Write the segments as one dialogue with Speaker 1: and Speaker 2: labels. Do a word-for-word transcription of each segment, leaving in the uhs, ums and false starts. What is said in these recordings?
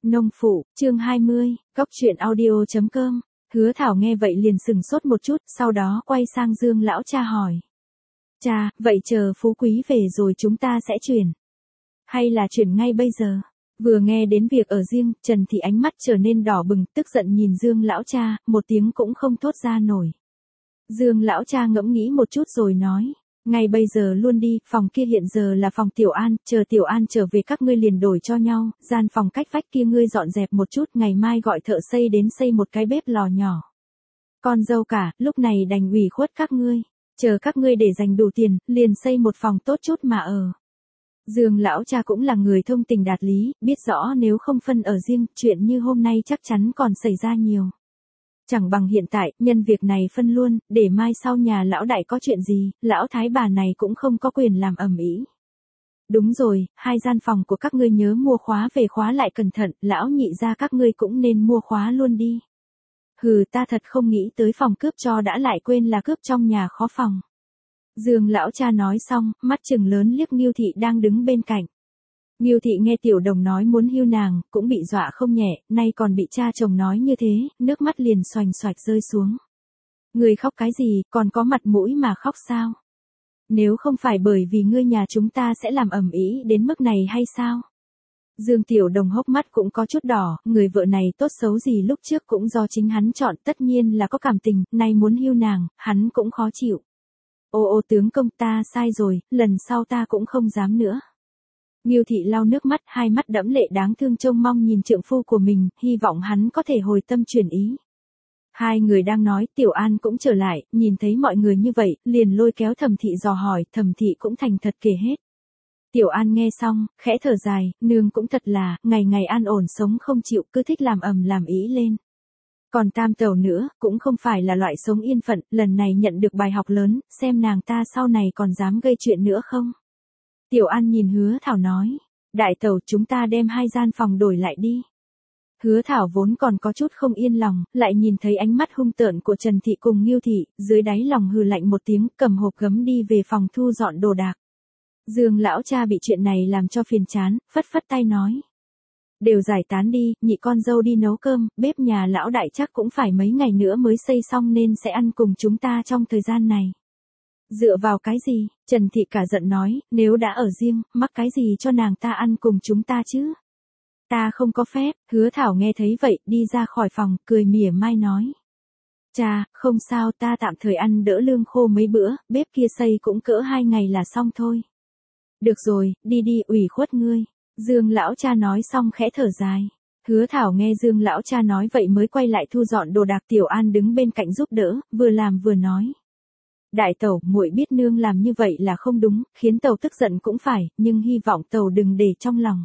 Speaker 1: Nông phụ, chương hai mươi, góc truyện audio chấm com. Hứa Thảo nghe vậy liền sừng sốt một chút, sau đó quay sang Dương lão cha hỏi. Cha, vậy chờ phú quý về rồi chúng ta sẽ chuyển. Hay là chuyển ngay bây giờ? Vừa nghe đến việc ở riêng, Trần Thị ánh mắt trở nên đỏ bừng, tức giận nhìn Dương lão cha, một tiếng cũng không thốt ra nổi. Dương lão cha ngẫm nghĩ một chút rồi nói. Ngay bây giờ luôn đi, phòng kia hiện giờ là phòng Tiểu An, chờ Tiểu An trở về các ngươi liền đổi cho nhau, gian phòng cách vách kia ngươi dọn dẹp một chút, ngày mai gọi thợ xây đến xây một cái bếp lò nhỏ. Con dâu cả, lúc này đành ủy khuất các ngươi, chờ các ngươi để dành đủ tiền, liền xây một phòng tốt chút mà ở. Dương lão cha cũng là người thông tình đạt lý, biết rõ nếu không phân ở riêng, chuyện như hôm nay chắc chắn còn xảy ra nhiều. Chẳng bằng hiện tại, nhân việc này phân luôn, để mai sau nhà lão đại có chuyện gì, lão thái bà này cũng không có quyền làm ầm ĩ. Đúng rồi, hai gian phòng của các ngươi nhớ mua khóa về khóa lại cẩn thận, lão nhị ra các ngươi cũng nên mua khóa luôn đi. Hừ, ta thật không nghĩ tới phòng cướp cho đã lại quên là cướp trong nhà khó phòng. Dương lão cha nói xong, mắt trừng lớn liếc Ngưu Thị đang đứng bên cạnh. Ngưu Thị nghe Tiểu Đồng nói muốn hưu nàng, cũng bị dọa không nhẹ, nay còn bị cha chồng nói như thế, nước mắt liền xoành xoạch rơi xuống. Ngươi khóc cái gì, còn có mặt mũi mà khóc sao? Nếu không phải bởi vì ngươi nhà chúng ta sẽ làm ầm ĩ đến mức này hay sao? Dương Tiểu Đồng hốc mắt cũng có chút đỏ, người vợ này tốt xấu gì lúc trước cũng do chính hắn chọn, tất nhiên là có cảm tình, nay muốn hưu nàng, hắn cũng khó chịu. Ô ô tướng công, ta sai rồi, lần sau ta cũng không dám nữa. Ngưu Thị lau nước mắt, hai mắt đẫm lệ đáng thương trông mong nhìn trượng phu của mình, hy vọng hắn có thể hồi tâm chuyển ý. Hai người đang nói, Tiểu An cũng trở lại, nhìn thấy mọi người như vậy, liền lôi kéo Thẩm Thị dò hỏi, Thẩm Thị cũng thành thật kể hết. Tiểu An nghe xong, khẽ thở dài, nương cũng thật là, ngày ngày an ổn sống không chịu, cứ thích làm ầm làm ý lên. Còn tam tẩu nữa, cũng không phải là loại sống yên phận, lần này nhận được bài học lớn, xem nàng ta sau này còn dám gây chuyện nữa không. Tiểu An nhìn Hứa Thảo nói, đại tẩu chúng ta đem hai gian phòng đổi lại đi. Hứa Thảo vốn còn có chút không yên lòng, lại nhìn thấy ánh mắt hung tợn của Trần Thị cùng Ngưu Thị, dưới đáy lòng hừ lạnh một tiếng, cầm hộp gấm đi về phòng thu dọn đồ đạc. Dương lão cha bị chuyện này làm cho phiền chán, phất phất tay nói. Đều giải tán đi, nhị con dâu đi nấu cơm, bếp nhà lão đại chắc cũng phải mấy ngày nữa mới xây xong nên sẽ ăn cùng chúng ta trong thời gian này. Dựa vào cái gì? Trần Thị cả giận nói, nếu đã ở riêng, mắc cái gì cho nàng ta ăn cùng chúng ta chứ? Ta không có phép. Hứa Thảo nghe thấy vậy, đi ra khỏi phòng, cười mỉa mai nói. Cha, không sao, ta tạm thời ăn đỡ lương khô mấy bữa, bếp kia xây cũng cỡ hai ngày là xong thôi. Được rồi, đi đi, ủy khuất ngươi. Dương lão cha nói xong khẽ thở dài. Hứa Thảo nghe Dương lão cha nói vậy mới quay lại thu dọn đồ đạc. Tiểu An đứng bên cạnh giúp đỡ, vừa làm vừa nói. Đại tẩu, muội biết nương làm như vậy là không đúng, khiến tẩu tức giận cũng phải, nhưng hy vọng tẩu đừng để trong lòng.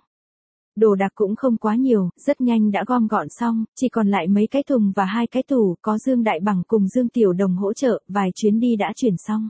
Speaker 1: Đồ đạc cũng không quá nhiều, rất nhanh đã gom gọn xong, chỉ còn lại mấy cái thùng và hai cái tủ, có Dương Đại Bằng cùng Dương Tiểu Đồng hỗ trợ, vài chuyến đi đã chuyển xong.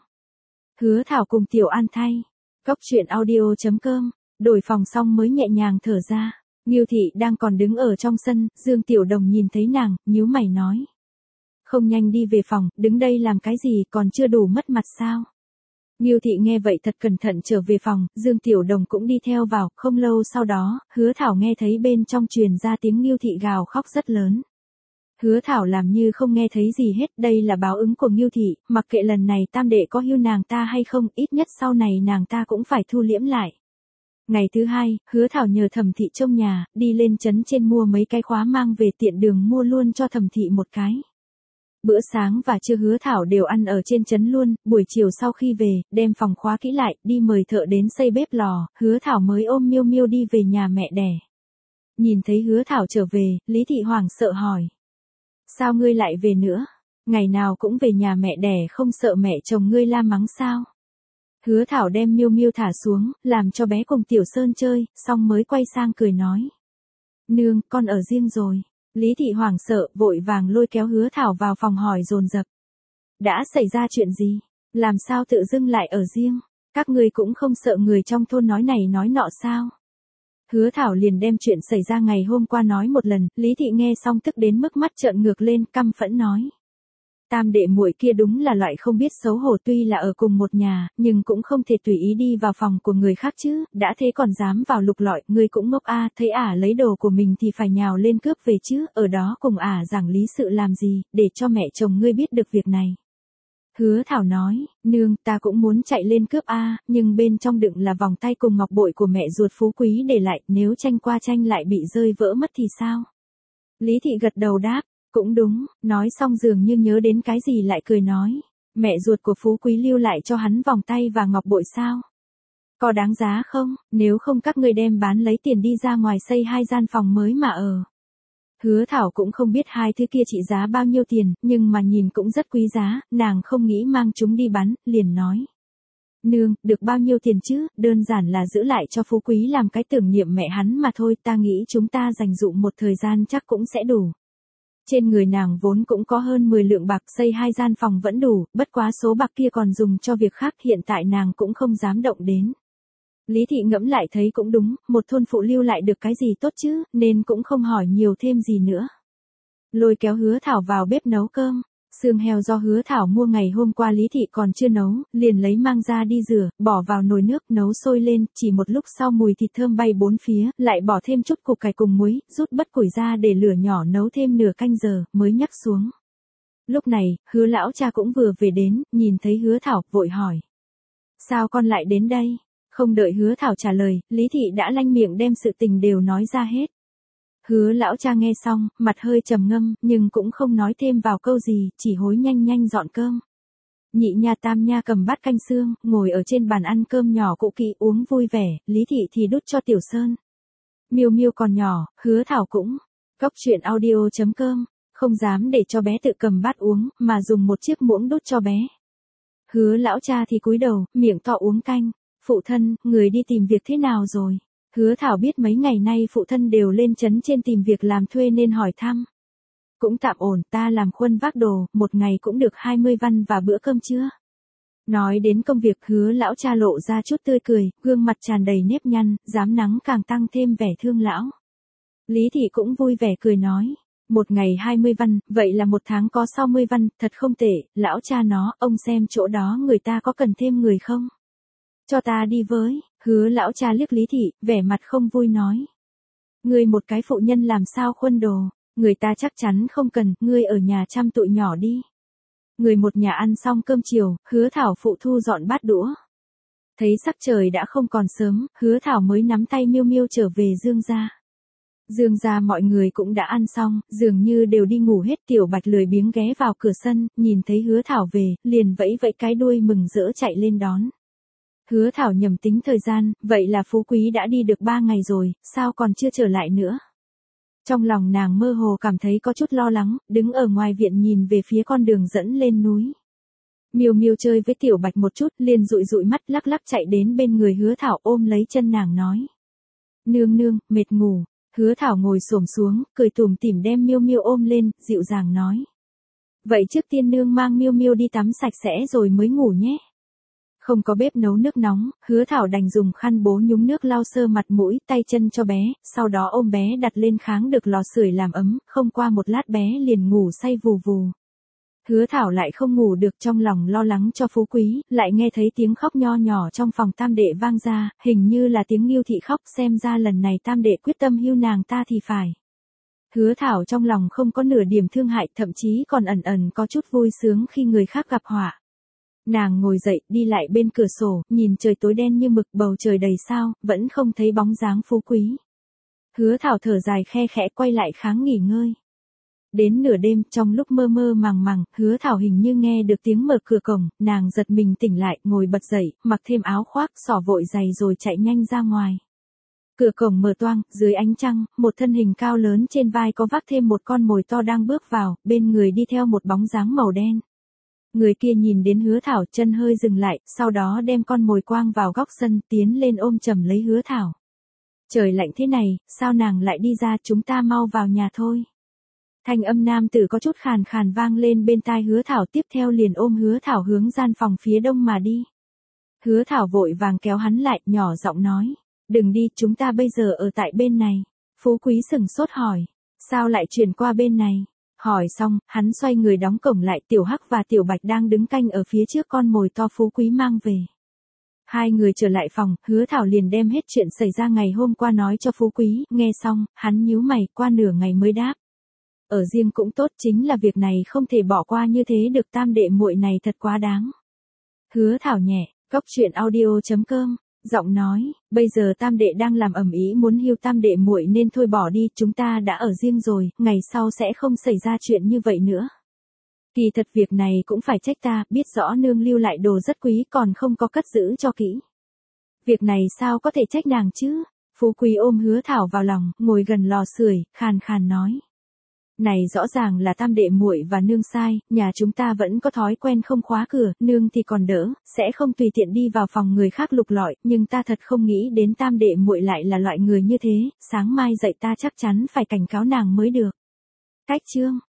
Speaker 1: Hứa Thảo cùng Tiểu An thay. Góc truyện audio chấm com, đổi phòng xong mới nhẹ nhàng thở ra. Ngưu Thị đang còn đứng ở trong sân, Dương Tiểu Đồng nhìn thấy nàng, nhíu mày nói. Không nhanh đi về phòng, đứng đây làm cái gì, còn chưa đủ mất mặt sao? Ngưu Thị nghe vậy thật cẩn thận trở về phòng, Dương Tiểu Đồng cũng đi theo vào, không lâu sau đó, Hứa Thảo nghe thấy bên trong truyền ra tiếng Ngưu Thị gào khóc rất lớn. Hứa Thảo làm như không nghe thấy gì hết, đây là báo ứng của Ngưu Thị, mặc kệ lần này tam đệ có hưu nàng ta hay không, ít nhất sau này nàng ta cũng phải thu liễm lại. Ngày thứ hai, Hứa Thảo nhờ Thẩm Thị trông nhà, đi lên trấn trên mua mấy cái khóa mang về tiện đường mua luôn cho Thẩm Thị một cái. Bữa sáng và trưa Hứa Thảo đều ăn ở trên trấn luôn, buổi chiều sau khi về, đem phòng khóa kỹ lại, đi mời thợ đến xây bếp lò, Hứa Thảo mới ôm Miêu Miêu đi về nhà mẹ đẻ. Nhìn thấy Hứa Thảo trở về, Lý Thị hoảng sợ hỏi. Sao ngươi lại về nữa? Ngày nào cũng về nhà mẹ đẻ không sợ mẹ chồng ngươi la mắng sao? Hứa Thảo đem Miêu Miêu thả xuống, làm cho bé cùng Tiểu Sơn chơi, xong mới quay sang cười nói. Nương, con ở riêng rồi. Lý Thị hoảng sợ, vội vàng lôi kéo Hứa Thảo vào phòng hỏi dồn dập. Đã xảy ra chuyện gì? Làm sao tự dưng lại ở riêng? Các ngươi cũng không sợ người trong thôn nói này nói nọ sao? Hứa Thảo liền đem chuyện xảy ra ngày hôm qua nói một lần, Lý Thị nghe xong tức đến mức mắt trợn ngược lên, căm phẫn nói. Tam đệ muội kia đúng là loại không biết xấu hổ, tuy là ở cùng một nhà, nhưng cũng không thể tùy ý đi vào phòng của người khác chứ, đã thế còn dám vào lục lọi, ngươi cũng ngốc a, thấy ả lấy đồ của mình thì phải nhào lên cướp về chứ, ở đó cùng ả giảng lý sự làm gì, để cho mẹ chồng ngươi biết được việc này. Hứa Thảo nói, nương, ta cũng muốn chạy lên cướp a, nhưng bên trong đựng là vòng tay cùng ngọc bội của mẹ ruột Phú Quý để lại, nếu tranh qua tranh lại bị rơi vỡ mất thì sao? Lý Thị gật đầu đáp, cũng đúng, nói xong dường như nhớ đến cái gì lại cười nói, mẹ ruột của Phú Quý lưu lại cho hắn vòng tay và ngọc bội sao? Có đáng giá không, nếu không các ngươi đem bán lấy tiền đi ra ngoài xây hai gian phòng mới mà ở. Hứa Thảo cũng không biết hai thứ kia trị giá bao nhiêu tiền, nhưng mà nhìn cũng rất quý giá, nàng không nghĩ mang chúng đi bán, liền nói. Nương, được bao nhiêu tiền chứ, đơn giản là giữ lại cho Phú Quý làm cái tưởng niệm mẹ hắn mà thôi, ta nghĩ chúng ta dành dụm một thời gian chắc cũng sẽ đủ. Trên người nàng vốn cũng có hơn mười lượng bạc, xây hai gian phòng vẫn đủ, bất quá số bạc kia còn dùng cho việc khác, hiện tại nàng cũng không dám động đến. Lý Thị ngẫm lại thấy cũng đúng, một thôn phụ lưu lại được cái gì tốt chứ, nên cũng không hỏi nhiều thêm gì nữa. Lôi kéo Hứa Thảo vào bếp nấu cơm. Xương heo do Hứa Thảo mua ngày hôm qua Lý Thị còn chưa nấu, liền lấy mang ra đi rửa, bỏ vào nồi nước nấu sôi lên, chỉ một lúc sau mùi thịt thơm bay bốn phía, lại bỏ thêm chút củ cải cùng muối, rút bớt củi ra để lửa nhỏ nấu thêm nửa canh giờ, mới nhắc xuống. Lúc này, Hứa lão cha cũng vừa về đến, nhìn thấy Hứa Thảo, vội hỏi. Sao con lại đến đây? Không đợi Hứa Thảo trả lời, Lý Thị đã lanh miệng đem sự tình đều nói ra hết. Hứa lão cha nghe xong, mặt hơi trầm ngâm, nhưng cũng không nói thêm vào câu gì, chỉ hối nhanh nhanh dọn cơm. Nhị nha tam nha cầm bát canh xương, ngồi ở trên bàn ăn cơm nhỏ cũ kỹ uống vui vẻ, Lý Thị thì đút cho Tiểu Sơn. Miêu Miêu còn nhỏ, Hứa Thảo cũng. Góc truyện audio chấm com, không dám để cho bé tự cầm bát uống, mà dùng một chiếc muỗng đút cho bé. Hứa lão cha thì cúi đầu, miệng to uống canh. Phụ thân, người đi tìm việc thế nào rồi? Hứa Thảo biết mấy ngày nay phụ thân đều lên trấn trên tìm việc làm thuê nên hỏi thăm. Cũng tạm ổn, ta làm khuân vác đồ, một ngày cũng được hai mươi văn và bữa cơm trưa. Nói đến công việc, Hứa lão cha lộ ra chút tươi cười, gương mặt tràn đầy nếp nhăn, dám nắng càng tăng thêm vẻ thương lão. Lý Thị cũng vui vẻ cười nói, một ngày hai mươi văn, vậy là một tháng có sáu mươi văn, thật không tệ, lão cha nó, ông xem chỗ đó người ta có cần thêm người không? Cho ta đi với. Hứa lão cha liếc Lý Thị, vẻ mặt không vui nói. Ngươi một cái phụ nhân làm sao khuân đồ, người ta chắc chắn không cần, ngươi ở nhà chăm tụi nhỏ đi. Người một nhà ăn xong cơm chiều, Hứa Thảo phụ thu dọn bát đũa. Thấy sắc trời đã không còn sớm, Hứa Thảo mới nắm tay Miêu Miêu trở về Dương gia. Dương gia mọi người cũng đã ăn xong, dường như đều đi ngủ hết, Tiểu Bạch lười biếng ghé vào cửa sân, nhìn thấy Hứa Thảo về, liền vẫy vẫy cái đuôi mừng rỡ chạy lên đón. Hứa Thảo nhầm tính thời gian, vậy là Phú Quý đã đi được ba ngày rồi, sao còn chưa trở lại nữa? Trong lòng nàng mơ hồ cảm thấy có chút lo lắng, đứng ở ngoài viện nhìn về phía con đường dẫn lên núi. Miêu Miêu chơi với Tiểu Bạch một chút, liền dụi dụi mắt lắc lắc chạy đến bên người Hứa Thảo ôm lấy chân nàng nói. Nương nương, mệt ngủ. Hứa Thảo ngồi xổm xuống, cười tủm tỉm đem Miêu Miêu ôm lên, dịu dàng nói. Vậy trước tiên nương mang Miêu Miêu đi tắm sạch sẽ rồi mới ngủ nhé. Không có bếp nấu nước nóng, Hứa Thảo đành dùng khăn bố nhúng nước lau sơ mặt mũi, tay chân cho bé, sau đó ôm bé đặt lên kháng được lò sưởi làm ấm, không qua một lát bé liền ngủ say vù vù. Hứa Thảo lại không ngủ được, trong lòng lo lắng cho Phú Quý, lại nghe thấy tiếng khóc nho nhỏ trong phòng tam đệ vang ra, hình như là tiếng Ngưu Thị khóc, xem ra lần này tam đệ quyết tâm hưu nàng ta thì phải. Hứa Thảo trong lòng không có nửa điểm thương hại, thậm chí còn ẩn ẩn có chút vui sướng khi người khác gặp họa. Nàng ngồi dậy, đi lại bên cửa sổ, nhìn trời tối đen như mực, bầu trời đầy sao, vẫn không thấy bóng dáng Phú Quý. Hứa Thảo thở dài khe khẽ quay lại kháng nghỉ ngơi. Đến nửa đêm, trong lúc mơ mơ màng màng, Hứa Thảo hình như nghe được tiếng mở cửa cổng, nàng giật mình tỉnh lại, ngồi bật dậy, mặc thêm áo khoác, xỏ vội giày rồi chạy nhanh ra ngoài. Cửa cổng mở toang, dưới ánh trăng, một thân hình cao lớn trên vai có vác thêm một con mồi to đang bước vào, bên người đi theo một bóng dáng màu đen. Người kia nhìn đến Hứa Thảo, chân hơi dừng lại, sau đó đem con mồi quang vào góc sân, tiến lên ôm chầm lấy Hứa Thảo. Trời lạnh thế này, sao nàng lại đi ra, chúng ta mau vào nhà thôi. Thanh âm nam tử có chút khàn khàn vang lên bên tai Hứa Thảo, tiếp theo liền ôm Hứa Thảo hướng gian phòng phía đông mà đi. Hứa Thảo vội vàng kéo hắn lại, nhỏ giọng nói, đừng đi, chúng ta bây giờ ở tại bên này. Phú Quý sửng sốt hỏi, sao lại chuyển qua bên này? Hỏi xong, hắn xoay người đóng cổng lại, Tiểu Hắc và Tiểu Bạch đang đứng canh ở phía trước con mồi to Phú Quý mang về. Hai người trở lại phòng, Hứa Thảo liền đem hết chuyện xảy ra ngày hôm qua nói cho Phú Quý, nghe xong, hắn nhíu mày, qua nửa ngày mới đáp. Ở riêng cũng tốt, chính là việc này không thể bỏ qua như thế được, tam đệ muội này thật quá đáng. Hứa Thảo nhẹ, Cốc Truyện Audio chấm com, giọng nói, bây giờ tam đệ đang làm ầm ĩ muốn hưu tam đệ muội nên thôi bỏ đi, chúng ta đã ở riêng rồi, ngày sau sẽ không xảy ra chuyện như vậy nữa. Kỳ thật việc này cũng phải trách ta, biết rõ nương lưu lại đồ rất quý còn không có cất giữ cho kỹ. Việc này sao có thể trách nàng chứ? Phú Quý ôm Hứa Thảo vào lòng, ngồi gần lò sưởi, khàn khàn nói. Này rõ ràng là tam đệ muội và nương sai, nhà chúng ta vẫn có thói quen không khóa cửa, nương thì còn đỡ, sẽ không tùy tiện đi vào phòng người khác lục lọi, nhưng ta thật không nghĩ đến tam đệ muội lại là loại người như thế, sáng mai dậy ta chắc chắn phải cảnh cáo nàng mới được. Cách chương